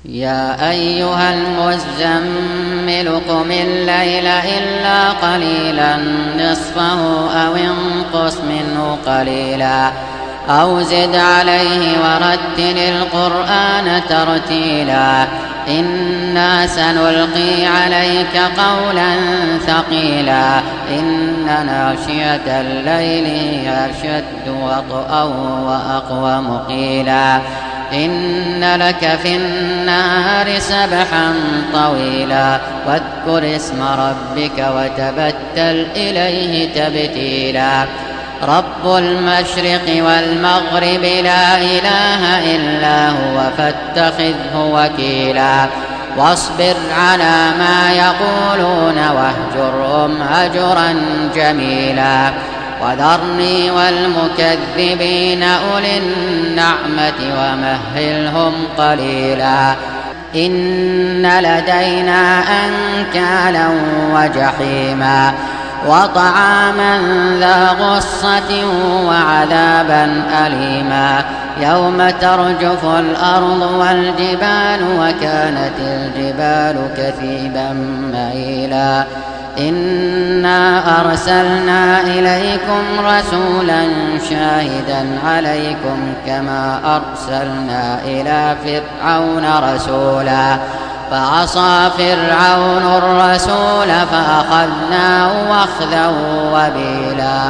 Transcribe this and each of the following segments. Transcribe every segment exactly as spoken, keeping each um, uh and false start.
يا أيها المزمل قم الليل إلا قليلا نصفه أو انقص منه قليلا أو زد عليه ورتل القرآن ترتيلا إنا سنلقي عليك قولا ثقيلا إن ناشئة الليل هي أشد وطئا وأقوم قيلا إن لك في النهار سبحا طويلا واذكر اسم ربك وتبتل إليه تبتيلا رب المشرق والمغرب لا إله إلا هو فاتخذه وكيلا واصبر على ما يقولون واهجرهم هجرا جميلا وذرني والمكذبين أولي النعمة ومهلهم قليلا إن لدينا أنكالا وجحيما وطعاما ذا غصة وعذابا أليما يوم ترجف الأرض والجبال وكانت الجبال كثيبا مهيلا إنا أرسلنا إليكم رسولا شاهدا عليكم كما أرسلنا إلى فرعون رسولا فعصى فرعون الرسول فأخذناه أخذا وبيلا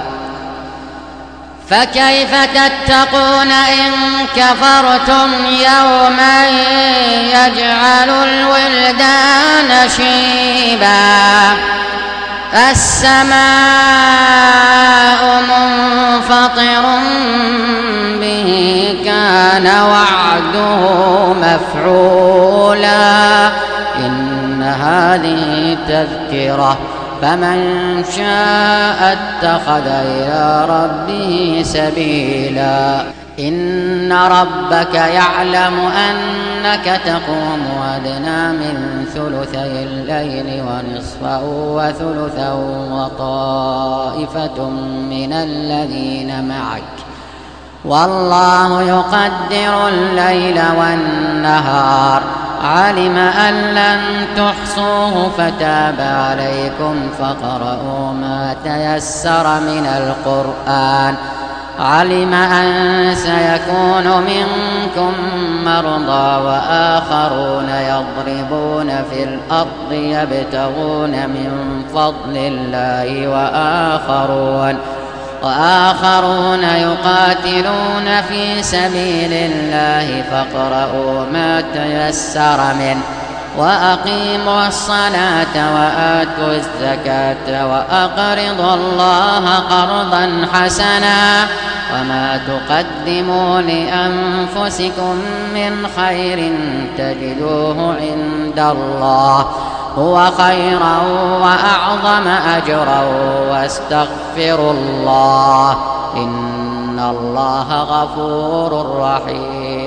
فكيف تتقون إن كفرتم يوما يجعل الولدان شيبا السماء منفطر به كان وعده مفعولا إن هذه تذكرة فمن شاء اتخذ إلى ربه سبيلا إن ربك يعلم أنك تقوم أدنى من ثلثي الليل ونصفه وثلثه وطائفة من الذين معك والله يقدر الليل والنهار علم أن لن تحصوه فتاب عليكم فاقرؤوا ما تيسر من القرآن علم أن سيكون منكم مرضى وآخرون يضربون في الأرض يبتغون من فضل الله وآخرون وآخرون يقاتلون في سبيل الله فاقرؤوا ما تيسر منه وأقيموا الصلاة وآتوا الزكاة وأقرضوا الله قرضا حسنا وما تقدموا لأنفسكم من خير تجدوه عند الله هو خيرا وأعظم أجرا واستغفروا الله إن الله غفور رحيم.